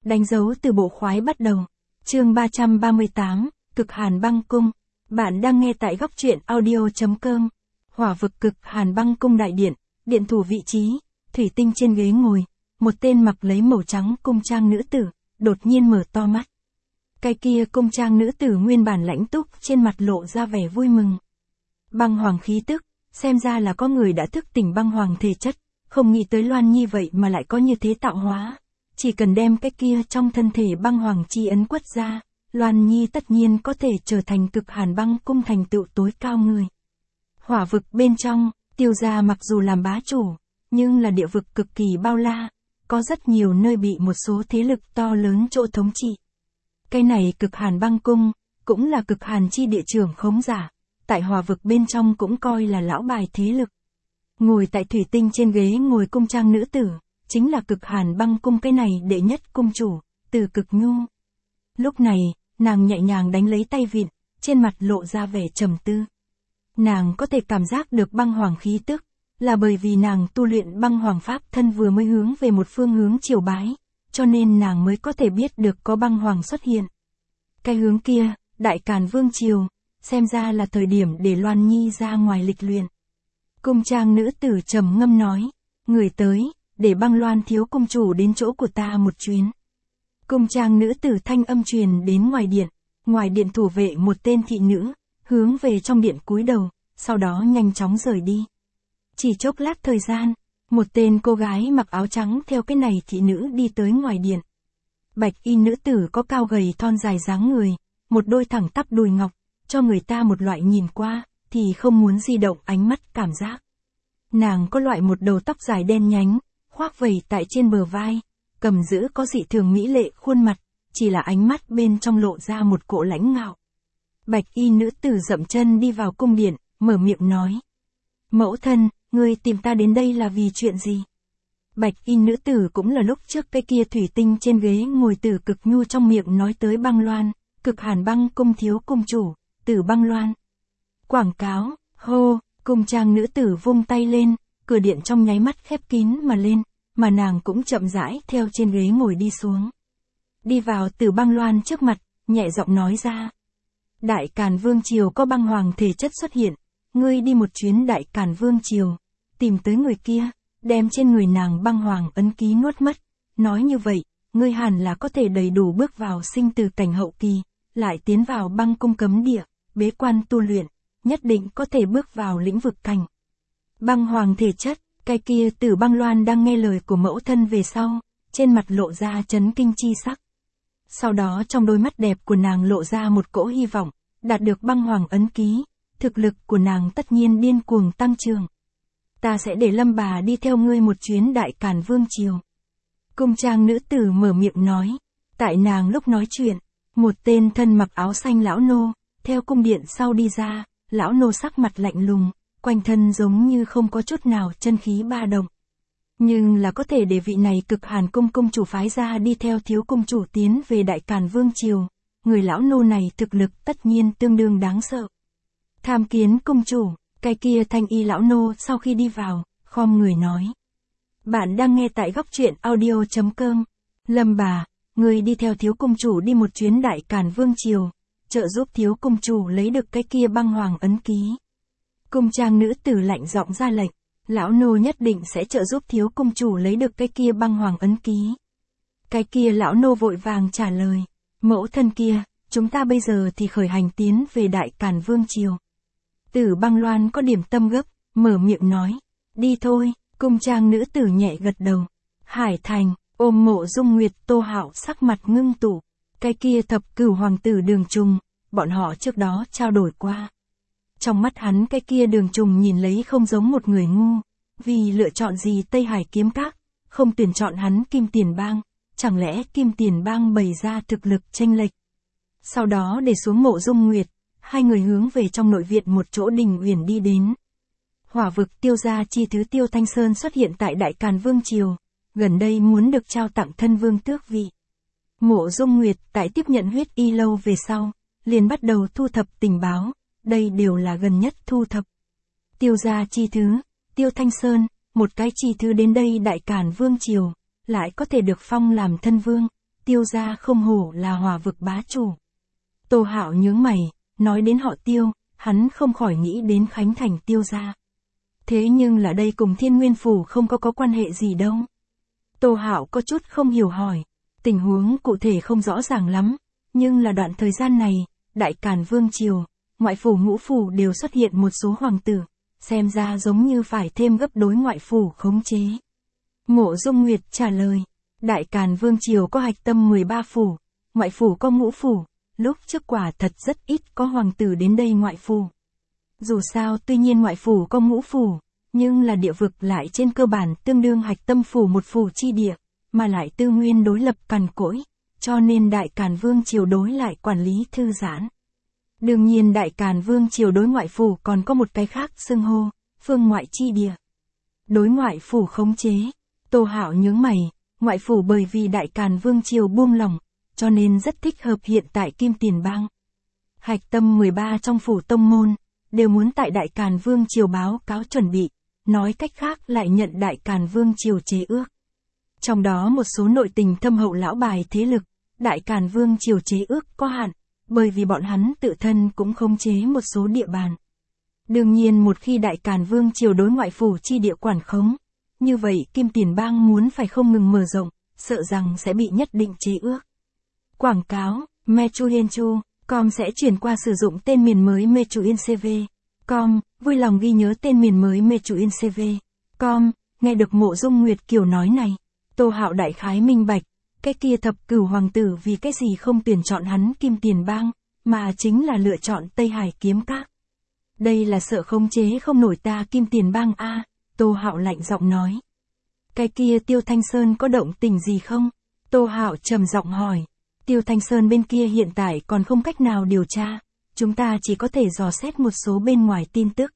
Đánh dấu từ bộ khoái bắt đầu. Chương 338, Cực Hàn Băng Cung. Bạn đang nghe tại góc truyện audio.com. Hỏa vực Cực Hàn Băng Cung đại điện, điện thủ vị trí, thủy tinh trên ghế ngồi, một tên mặc lấy màu trắng cung trang nữ tử, đột nhiên mở to mắt. Cái kia cung trang nữ tử nguyên bản lãnh túc trên mặt lộ ra vẻ vui mừng. Băng hoàng khí tức, xem ra là có người đã thức tỉnh băng hoàng thể chất, không nghĩ tới Loan Nhi vậy mà lại có như thế tạo hóa. Chỉ cần đem cái kia trong thân thể băng hoàng chi ấn quất ra, Loan Nhi tất nhiên có thể trở thành Cực Hàn Băng Cung thành tựu tối cao người. Hỏa vực bên trong, Tiêu gia mặc dù làm bá chủ, nhưng là địa vực cực kỳ bao la, có rất nhiều nơi bị một số thế lực to lớn chỗ thống trị. Cái này Cực Hàn Băng Cung, cũng là Cực Hàn chi địa trưởng khống giả, tại hỏa vực bên trong cũng coi là lão bài thế lực. Ngồi tại thủy tinh trên ghế ngồi cung trang nữ tử, chính là Cực Hàn Băng Cung cái này đệ nhất cung chủ, Từ Cực Nhu. Lúc này, nàng nhẹ nhàng đánh lấy tay vịn, trên mặt lộ ra vẻ trầm tư. Nàng có thể cảm giác được băng hoàng khí tức, là bởi vì nàng tu luyện băng hoàng pháp thân vừa mới hướng về một phương hướng triều bái, cho nên nàng mới có thể biết được có băng hoàng xuất hiện. Cái hướng kia, Đại Càn Vương Triều, xem ra là thời điểm để Loan Nhi ra ngoài lịch luyện. Cung trang nữ tử trầm ngâm nói, người tới, để băng Loan thiếu cung chủ đến chỗ của ta một chuyến. Cung trang nữ tử thanh âm truyền đến ngoài điện thủ vệ một tên thị nữ, hướng về trong điện cúi đầu, sau đó nhanh chóng rời đi. Chỉ chốc lát thời gian, một tên cô gái mặc áo trắng theo cái này thị nữ đi tới ngoài điện. Bạch y nữ tử có cao gầy thon dài dáng người, một đôi thẳng tắp đùi ngọc, cho người ta một loại nhìn qua, thì không muốn di động ánh mắt cảm giác. Nàng có loại một đầu tóc dài đen nhánh, khoác vẩy tại trên bờ vai, cầm giữ có dị thường mỹ lệ khuôn mặt, chỉ là ánh mắt bên trong lộ ra một cỗ lãnh ngạo. Bạch y nữ tử dậm chân đi vào cung điện, mở miệng nói. Mẫu thân, ngươi tìm ta đến đây là vì chuyện gì? Bạch y nữ tử cũng là lúc trước cái kia thủy tinh trên ghế ngồi Từ Cực Nhu trong miệng nói tới băng Loan, Cực Hàn Băng Cung thiếu cung chủ, Tử Băng Loan. Quảng cáo, hô, cung trang nữ tử vung tay lên, cửa điện trong nháy mắt khép kín mà lên, mà nàng cũng chậm rãi theo trên ghế ngồi đi xuống. Đi vào Tử Băng Loan trước mặt, nhẹ giọng nói ra. Đại Càn Vương Triều có băng hoàng thể chất xuất hiện, ngươi đi một chuyến Đại Càn Vương Triều, tìm tới người kia, đem trên người nàng băng hoàng ấn ký nuốt mất. Nói như vậy, ngươi hẳn là có thể đầy đủ bước vào sinh tử cảnh hậu kỳ, lại tiến vào băng cung cấm địa, bế quan tu luyện, nhất định có thể bước vào lĩnh vực cảnh. Băng hoàng thể chất, cái kia Tử Băng Loan đang nghe lời của mẫu thân về sau, trên mặt lộ ra chấn kinh chi sắc. Sau đó trong đôi mắt đẹp của nàng lộ ra một cỗ hy vọng, đạt được băng hoàng ấn ký, thực lực của nàng tất nhiên điên cuồng tăng trưởng. Ta sẽ để Lâm bà đi theo ngươi một chuyến Đại Càn Vương Triều. Cung trang nữ tử mở miệng nói, tại nàng lúc nói chuyện, một tên thân mặc áo xanh lão nô, theo cung điện sau đi ra, lão nô sắc mặt lạnh lùng, quanh thân giống như không có chút nào chân khí ba động. Nhưng là có thể để vị này Cực Hàn Cung cung chủ phái ra đi theo thiếu cung chủ tiến về Đại Càn Vương Triều, người lão nô này thực lực tất nhiên tương đương đáng sợ. Tham kiến cung chủ, cái kia thanh y lão nô sau khi đi vào, khom người nói. Bạn đang nghe tại góc truyện audio.com. Lâm bà, người đi theo thiếu cung chủ đi một chuyến Đại Càn Vương Triều, trợ giúp thiếu cung chủ lấy được cái kia băng hoàng ấn ký. Cung trang nữ tử lạnh giọng ra lệnh, lão nô nhất định sẽ trợ giúp thiếu cung chủ lấy được cái kia băng hoàng ấn ký. Cái kia lão nô vội vàng trả lời, mẫu thân kia, chúng ta bây giờ thì khởi hành tiến về Đại Càn Vương Triều. Tử Băng Loan có điểm tâm gấp, mở miệng nói, đi thôi. Cung trang nữ tử nhẹ gật đầu. Hải Thành, ôm Mộ Dung Nguyệt Tô Hạo sắc mặt ngưng tụ. Cái kia thập cửu hoàng tử Đường Trùng, bọn họ trước đó trao đổi qua. Trong mắt hắn cái kia Đường Trùng nhìn lấy không giống một người ngu, vì lựa chọn gì Tây Hải kiếm các, không tuyển chọn hắn Kim Tiền Bang, chẳng lẽ Kim Tiền Bang bày ra thực lực chênh lệch. Sau đó để xuống Mộ Dung Nguyệt, hai người hướng về trong nội viện một chỗ đình uyển đi đến. Hỏa vực Tiêu gia chi thứ Tiêu Thanh Sơn xuất hiện tại Đại Càn Vương Triều, gần đây muốn được trao tặng thân vương tước vị. Mộ Dung Nguyệt tại tiếp nhận huyết y lâu về sau, liền bắt đầu thu thập tình báo, đây đều là gần nhất thu thập. Tiêu gia chi thứ, Tiêu Thanh Sơn, một cái chi thứ đến đây Đại Càn Vương Triều, lại có thể được phong làm thân vương, Tiêu gia không hổ là Hỏa vực bá chủ. Tô Hạo nhướng mày, nói đến họ Tiêu, hắn không khỏi nghĩ đến Khánh Thành Tiêu gia. Thế nhưng là đây cùng Thiên Nguyên Phủ không có quan hệ gì đâu. Tô Hạo có chút không hiểu hỏi, tình huống cụ thể không rõ ràng lắm, nhưng là đoạn thời gian này, Đại Càn Vương Triều, ngoại phủ ngũ phủ đều xuất hiện một số hoàng tử, xem ra giống như phải thêm gấp đối ngoại phủ khống chế. Mộ Dung Nguyệt trả lời, Đại Càn Vương Triều có hạch tâm 13 phủ, ngoại phủ có ngũ phủ, lúc trước quả thật rất ít có hoàng tử đến đây ngoại phủ. Dù sao tuy nhiên ngoại phủ có ngũ phủ, nhưng là địa vực lại trên cơ bản tương đương hạch tâm phủ một phủ chi địa, mà lại tư nguyên đối lập cằn cỗi, cho nên Đại Càn Vương Triều đối lại quản lý thư giãn. Đương nhiên Đại Càn Vương Triều đối ngoại phủ còn có một cái khác xưng hô, phương ngoại chi địa. Đối ngoại phủ khống chế, Tô Hạo nhướng mày, ngoại phủ bởi vì Đại Càn Vương Triều buông lỏng, cho nên rất thích hợp hiện tại Kim Tiền Bang. Hạch tâm 13 trong phủ tông môn, đều muốn tại Đại Càn Vương Triều báo cáo chuẩn bị, nói cách khác lại nhận Đại Càn Vương Triều chế ước. Trong đó một số nội tình thâm hậu lão bài thế lực, Đại Càn Vương Triều chế ước có hạn, bởi vì bọn hắn tự thân cũng khống chế một số địa bàn. Đương nhiên một khi Đại Càn Vương Triều đối ngoại phủ chi địa quản khống, như vậy Kim Tiền Bang muốn phải không ngừng mở rộng, sợ rằng sẽ bị nhất định chế ước. Quảng cáo, Mechuyenchu.com sẽ chuyển qua sử dụng tên miền mới Mechuyencv.com, vui lòng ghi nhớ tên miền mới Mechuyencv.com, nghe được Mộ Dung Nguyệt Kiều nói này, Tô Hạo đại khái minh bạch, cái kia thập cửu hoàng tử vì cái gì không tuyển chọn hắn Kim Tiền Bang, mà chính là lựa chọn Tây Hải Kiếm Các. Đây là sợ khống chế không nổi ta Kim Tiền Bang a, Tô Hạo lạnh giọng nói. Cái kia Tiêu Thanh Sơn có động tình gì không? Tô Hạo trầm giọng hỏi. Tiêu Thanh Sơn bên kia hiện tại còn không cách nào điều tra, chúng ta chỉ có thể dò xét một số bên ngoài tin tức.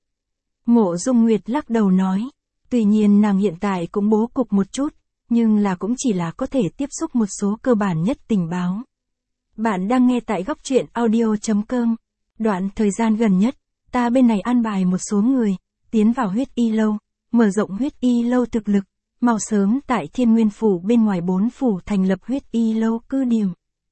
Mộ Dung Nguyệt lắc đầu nói, tuy nhiên nàng hiện tại cũng bố cục một chút, nhưng là cũng chỉ là có thể tiếp xúc một số cơ bản nhất tình báo. Bạn đang nghe tại góc truyện audio.com. Đoạn thời gian gần nhất, ta bên này an bài một số người, tiến vào huyết y lâu, mở rộng huyết y lâu thực lực, mau sớm tại Thiên Nguyên Phủ bên ngoài 4 phủ thành lập huyết y lâu cư điểm.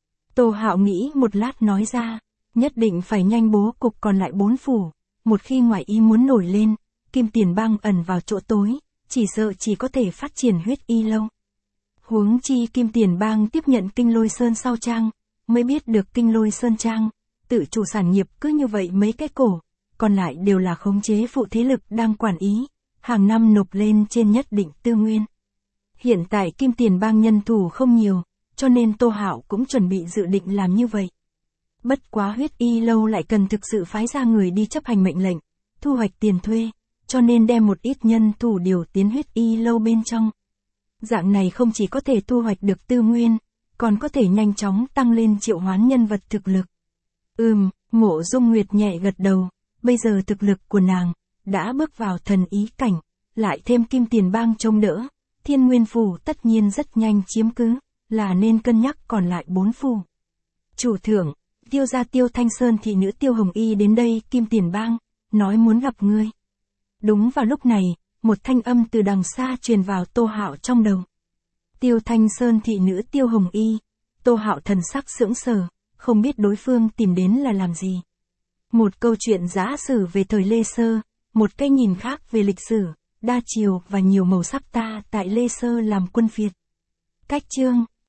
Tô Hạo nghĩ một lát nói ra, nhất định phải nhanh bố cục còn lại 4 phủ, một khi ngoại ý muốn nổi lên, Kim Tiền Bang ẩn vào chỗ tối, chỉ sợ chỉ có thể phát triển huyết y lâu. Huống chi Kim Tiền Bang tiếp nhận Kinh Lôi Sơn sau trang, mới biết được Kinh Lôi Sơn trang, tự chủ sản nghiệp cứ như vậy mấy cái cổ, còn lại đều là khống chế phụ thế lực đang quản ý, hàng năm nộp lên trên nhất định tư nguyên. Hiện tại Kim Tiền Bang nhân thủ không nhiều, cho nên Tô Hạo cũng chuẩn bị dự định làm như vậy. Bất quá huyết y lâu lại cần thực sự phái ra người đi chấp hành mệnh lệnh, thu hoạch tiền thuê, cho nên đem một ít nhân thủ điều tiến huyết y lâu bên trong. Dạng này không chỉ có thể thu hoạch được tư nguyên, còn có thể nhanh chóng tăng lên triệu hoán nhân vật thực lực. Mộ Dung Nguyệt nhẹ gật đầu, bây giờ thực lực của nàng đã bước vào thần ý cảnh, lại thêm Kim Tiền Bang trông đỡ, Thiên Nguyên Phủ tất nhiên rất nhanh chiếm cứ, là nên cân nhắc còn lại 4 phủ. Chủ thưởng, Tiêu gia Tiêu Thanh Sơn thị nữ Tiêu Hồng Y đến đây Kim Tiền Bang, nói muốn gặp ngươi. Đúng vào lúc này, một thanh âm từ đằng xa truyền vào Tô Hạo trong đầu. Tiêu Thanh Sơn thị nữ Tiêu Hồng Y, Tô Hạo thần sắc sững sờ, không biết đối phương tìm đến là làm gì. Một câu chuyện giả sử về thời Lê Sơ, một cái nhìn khác về lịch sử, đa chiều và nhiều màu sắc ta tại Lê Sơ làm quân phiệt. Cách chương